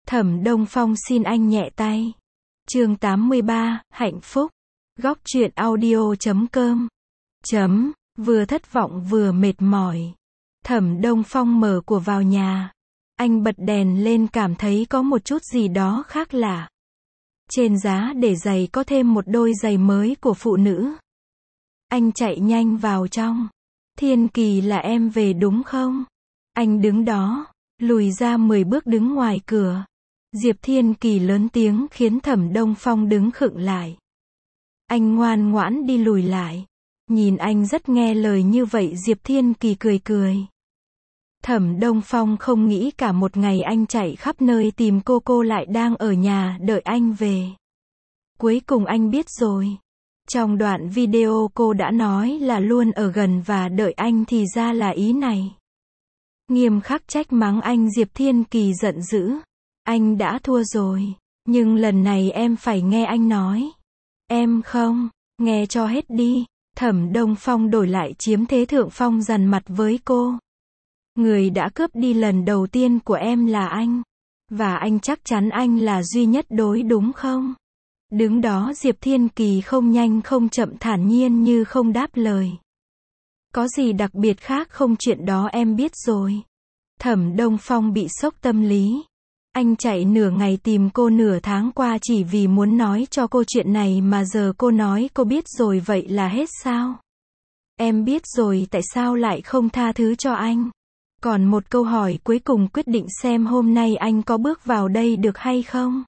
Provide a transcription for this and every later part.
Thẩm Đông Phong xin anh nhẹ tay. Chương 83, hạnh phúc. Góc truyện audio.com. Vừa thất vọng vừa mệt mỏi. Thẩm Đông Phong mở cửa vào nhà. Anh bật đèn lên, cảm thấy có một chút gì đó khác lạ. Trên giá để giày có thêm một đôi giày mới của phụ nữ. Anh chạy nhanh vào trong. Thiên Kỳ, là em về đúng không? Anh đứng đó, lùi ra 10 bước đứng ngoài cửa. Diệp Thiên Kỳ lớn tiếng khiến Thẩm Đông Phong đứng khựng lại. Anh ngoan ngoãn đi lùi lại. Nhìn anh rất nghe lời như vậy, Diệp Thiên Kỳ cười cười. Thẩm Đông Phong không nghĩ cả một ngày anh chạy khắp nơi tìm cô lại đang ở nhà đợi anh về. Cuối cùng anh biết rồi. Trong đoạn video cô đã nói là luôn ở gần và đợi anh, thì ra là ý này. Nghiêm khắc trách mắng anh, Diệp Thiên Kỳ giận dữ. Anh đã thua rồi, nhưng lần này em phải nghe anh nói. Em không, nghe cho hết đi. Thẩm Đông Phong đổi lại chiếm thế thượng phong, dằn mặt với cô. Người đã cướp đi lần đầu tiên của em là anh. Và anh chắc chắn anh là duy nhất đối, đúng không? Đứng đó Diệp Thiên Kỳ không nhanh không chậm, thản nhiên như không đáp lời. Có gì đặc biệt khác không? Chuyện đó em biết rồi. Thẩm Đông Phong bị sốc tâm lý. Anh chạy nửa ngày tìm cô nửa tháng qua chỉ vì muốn nói cho cô chuyện này, mà giờ cô nói cô biết rồi, vậy là hết sao? Em biết rồi, tại sao lại không tha thứ cho anh? Còn một câu hỏi cuối cùng quyết định xem hôm nay anh có bước vào đây được hay không?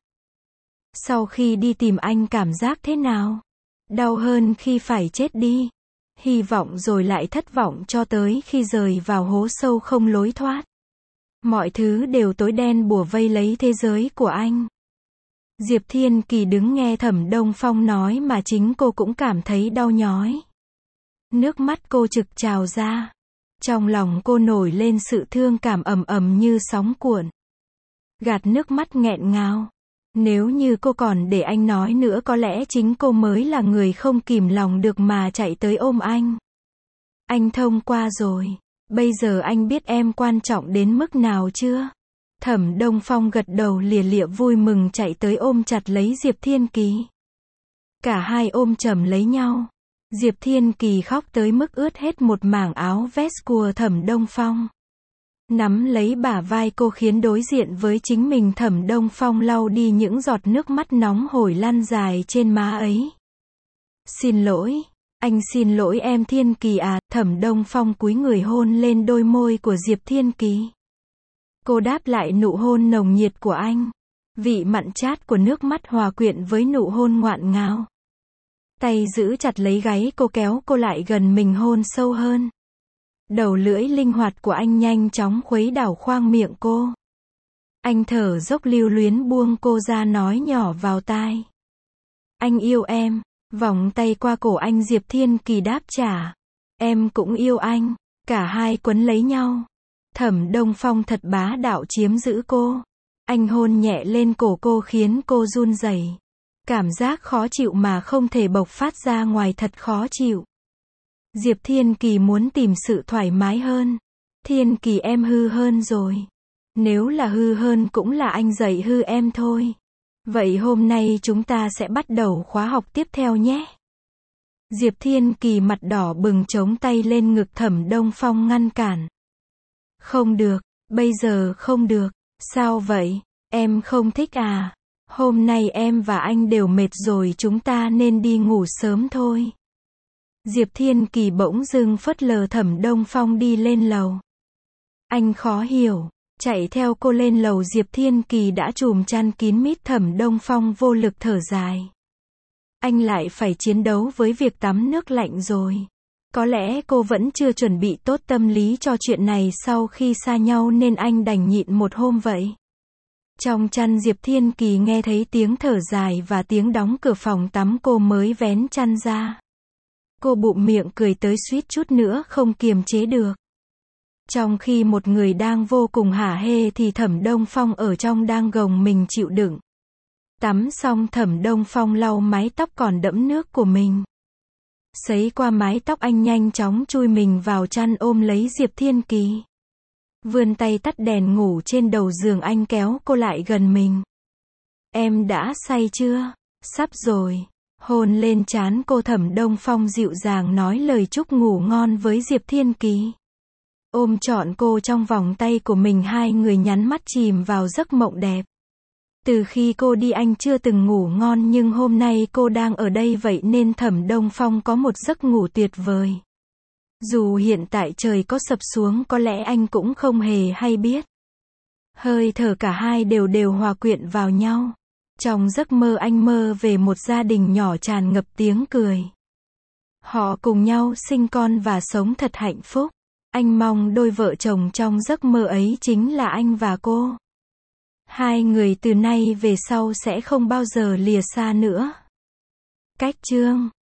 Sau khi đi tìm anh cảm giác thế nào? Đau hơn khi phải chết đi. Hy vọng rồi lại thất vọng cho tới khi rơi vào hố sâu không lối thoát. Mọi thứ đều tối đen bủa vây lấy thế giới của anh. Diệp Thiên Kỳ đứng nghe Thẩm Đông Phong nói mà chính cô cũng cảm thấy đau nhói. Nước mắt cô trực trào ra. Trong lòng cô nổi lên sự thương cảm ầm ầm như sóng cuộn. Gạt nước mắt nghẹn ngào. Nếu như cô còn để anh nói nữa, có lẽ chính cô mới là người không kìm lòng được mà chạy tới ôm anh. Anh thông qua rồi. Bây giờ anh biết em quan trọng đến mức nào chưa? Thẩm Đông Phong gật đầu lìa lịa vui mừng chạy tới ôm chặt lấy Diệp Thiên Kỳ. Cả hai ôm chầm lấy nhau. Diệp Thiên Kỳ khóc tới mức ướt hết một mảng áo vest của Thẩm Đông Phong. Nắm lấy bả vai cô khiến đối diện với chính mình, Thẩm Đông Phong lau đi những giọt nước mắt nóng hổi lăn dài trên má ấy. Xin lỗi. Anh xin lỗi em Thiên Kỳ à. Thẩm Đông Phong cúi người hôn lên đôi môi của Diệp Thiên Kỳ. Cô đáp lại nụ hôn nồng nhiệt của anh. Vị mặn chát của nước mắt hòa quyện với nụ hôn ngoạn ngào. Tay giữ chặt lấy gáy cô, kéo cô lại gần mình hôn sâu hơn. Đầu lưỡi linh hoạt của anh nhanh chóng khuấy đảo khoang miệng cô. Anh thở dốc lưu luyến buông cô ra, nói nhỏ vào tai. Anh yêu em. Vòng tay qua cổ anh, Diệp Thiên Kỳ đáp trả. Em cũng yêu anh. Cả hai quấn lấy nhau. Thẩm Đông Phong thật bá đạo chiếm giữ cô. Anh hôn nhẹ lên cổ cô khiến cô run rẩy. Cảm giác khó chịu mà không thể bộc phát ra ngoài, thật khó chịu. Diệp Thiên Kỳ muốn tìm sự thoải mái hơn. Thiên Kỳ, em hư hơn rồi. Nếu là hư hơn cũng là anh dạy hư em thôi. Vậy hôm nay chúng ta sẽ bắt đầu khóa học tiếp theo nhé. Diệp Thiên Kỳ mặt đỏ bừng chống tay lên ngực, Thẩm Đông Phong ngăn cản. Không được, bây giờ không được. Sao vậy? Em không thích à? Hôm nay em và anh đều mệt rồi, chúng ta nên đi ngủ sớm thôi. Diệp Thiên Kỳ bỗng dưng phớt lờ Thẩm Đông Phong đi lên lầu. Anh khó hiểu. Chạy theo cô lên lầu, Diệp Thiên Kỳ đã chùm chăn kín mít. Thẩm Đông Phong vô lực thở dài. Anh lại phải chiến đấu với việc tắm nước lạnh rồi. Có lẽ cô vẫn chưa chuẩn bị tốt tâm lý cho chuyện này sau khi xa nhau, nên anh đành nhịn một hôm vậy. Trong chăn Diệp Thiên Kỳ nghe thấy tiếng thở dài và tiếng đóng cửa phòng tắm, cô mới vén chăn ra. Cô bụm miệng cười tới suýt chút nữa không kiềm chế được. Trong khi một người đang vô cùng hả hê thì Thẩm Đông Phong ở trong đang gồng mình chịu đựng. Tắm xong, Thẩm Đông Phong lau mái tóc còn đẫm nước của mình. Sấy qua mái tóc, anh nhanh chóng chui mình vào chăn ôm lấy Diệp Thiên Kỳ. Vươn tay tắt đèn ngủ trên đầu giường, anh kéo cô lại gần mình. Em đã say chưa? Sắp rồi. Hôn lên trán cô, Thẩm Đông Phong dịu dàng nói lời chúc ngủ ngon với Diệp Thiên Kỳ. Ôm trọn cô trong vòng tay của mình, hai người nhắm mắt chìm vào giấc mộng đẹp. Từ khi cô đi anh chưa từng ngủ ngon, nhưng hôm nay cô đang ở đây, vậy nên Thẩm Đông Phong có một giấc ngủ tuyệt vời. Dù hiện tại trời có sập xuống, có lẽ anh cũng không hề hay biết. Hơi thở cả hai đều hòa quyện vào nhau. Trong giấc mơ anh mơ về một gia đình nhỏ tràn ngập tiếng cười. Họ cùng nhau sinh con và sống thật hạnh phúc. Anh mong đôi vợ chồng trong giấc mơ ấy chính là anh và cô. Hai người từ nay về sau sẽ không bao giờ lìa xa nữa. Cách chương